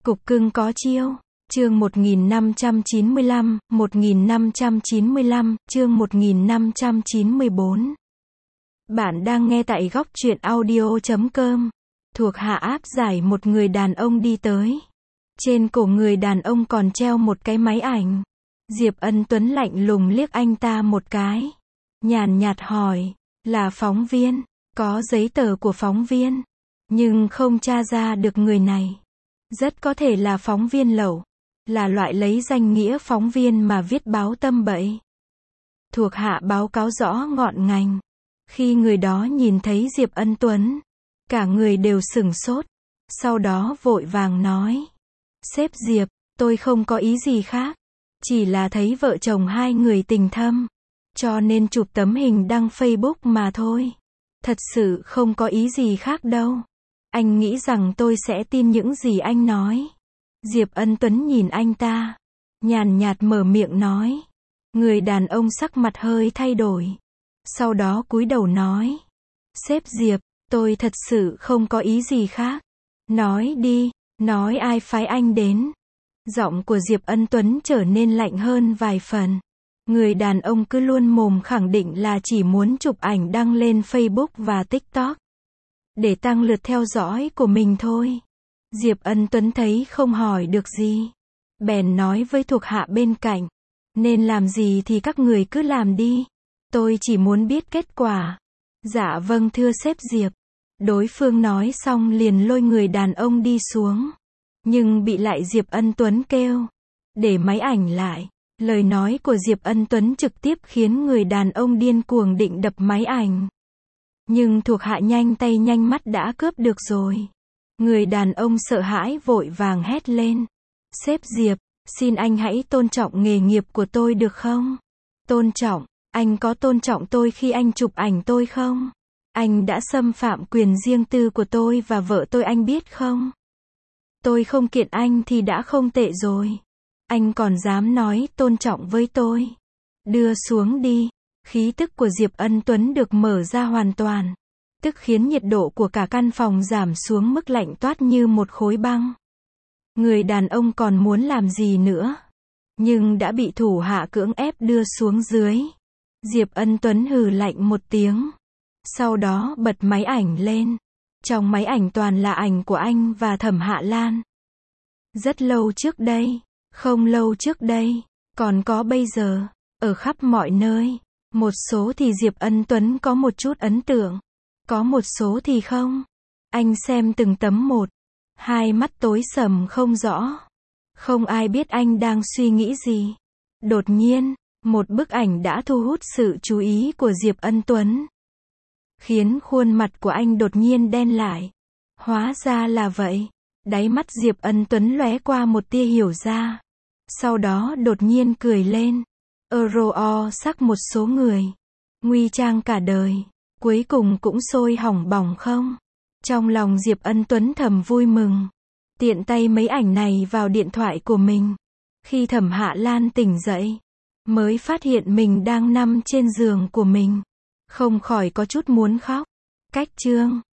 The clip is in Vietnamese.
Cục cưng có chiêu. Chương 1595, 1595, chương 1594. Bạn đang nghe tại góc truyện audio.com. Thuộc hạ áp giải một người đàn ông đi tới. Trên cổ người đàn ông còn treo một cái máy ảnh. Diệp Ân Tuấn lạnh lùng liếc anh ta một cái. Nhàn nhạt hỏi, là phóng viên, có giấy tờ của phóng viên, nhưng không tra ra được người này. Rất có thể là phóng viên lậu, là loại lấy danh nghĩa phóng viên mà viết báo tăm bậy. Thuộc hạ báo cáo rõ ngọn ngành. Khi người đó nhìn thấy Diệp Ân Tuấn, cả người đều sửng sốt, sau đó vội vàng nói, sếp Diệp, tôi không có ý gì khác, chỉ là thấy vợ chồng hai người tình thâm, cho nên chụp tấm hình đăng Facebook mà thôi. Thật sự không có ý gì khác đâu. Anh nghĩ rằng tôi sẽ tin những gì anh nói. Diệp Ân Tuấn nhìn anh ta, nhàn nhạt mở miệng nói. Người đàn ông sắc mặt hơi thay đổi. Sau đó cúi đầu nói, sếp Diệp, tôi thật sự không có ý gì khác. Nói đi, nói ai phái anh đến. Giọng của Diệp Ân Tuấn trở nên lạnh hơn vài phần. Người đàn ông cứ luôn mồm khẳng định là chỉ muốn chụp ảnh đăng lên Facebook và TikTok, để tăng lượt theo dõi của mình thôi. Diệp Ân Tuấn thấy không hỏi được gì, bèn nói với thuộc hạ bên cạnh, nên làm gì thì các người cứ làm đi. Tôi chỉ muốn biết kết quả. Dạ vâng thưa sếp Diệp. Đối phương nói xong liền lôi người đàn ông đi xuống. Nhưng bị lại Diệp Ân Tuấn kêu, để máy ảnh lại. Lời nói của Diệp Ân Tuấn trực tiếp khiến người đàn ông điên cuồng định đập máy ảnh. Nhưng thuộc hạ nhanh tay nhanh mắt đã cướp được rồi. Người đàn ông sợ hãi vội vàng hét lên. Sếp Diệp, xin anh hãy tôn trọng nghề nghiệp của tôi được không? Tôn trọng, anh có tôn trọng tôi khi anh chụp ảnh tôi không? Anh đã xâm phạm quyền riêng tư của tôi và vợ tôi anh biết không? Tôi không kiện anh thì đã không tệ rồi. Anh còn dám nói tôn trọng với tôi. Đưa xuống đi. Khí tức của Diệp Ân Tuấn được mở ra hoàn toàn, tức khiến nhiệt độ của cả căn phòng giảm xuống mức lạnh toát như một khối băng. Người đàn ông còn muốn làm gì nữa, nhưng đã bị thủ hạ cưỡng ép đưa xuống dưới. Diệp Ân Tuấn hừ lạnh một tiếng, sau đó bật máy ảnh lên. Trong máy ảnh toàn là ảnh của anh và Thẩm Hạ Lan. Rất lâu trước đây, không lâu trước đây, còn có bây giờ, ở khắp mọi nơi. Một số thì Diệp Ân Tuấn có một chút ấn tượng, có một số thì không. Anh xem từng tấm một, hai mắt tối sầm không rõ. Không ai biết anh đang suy nghĩ gì. Đột nhiên, một bức ảnh đã thu hút sự chú ý của Diệp Ân Tuấn, khiến khuôn mặt của anh đột nhiên đen lại. Hóa ra là vậy. Đáy mắt Diệp Ân Tuấn lóe qua một tia hiểu ra. Sau đó đột nhiên cười lên. Sắc một số người, nguy trang cả đời, cuối cùng cũng sôi hỏng bỏng không? Trong lòng Diệp Ân Tuấn thầm vui mừng. Tiện tay mấy ảnh này vào điện thoại của mình. Khi Thẩm Hạ Lan tỉnh dậy, mới phát hiện mình đang nằm trên giường của mình. Không khỏi có chút muốn khóc. Cách chương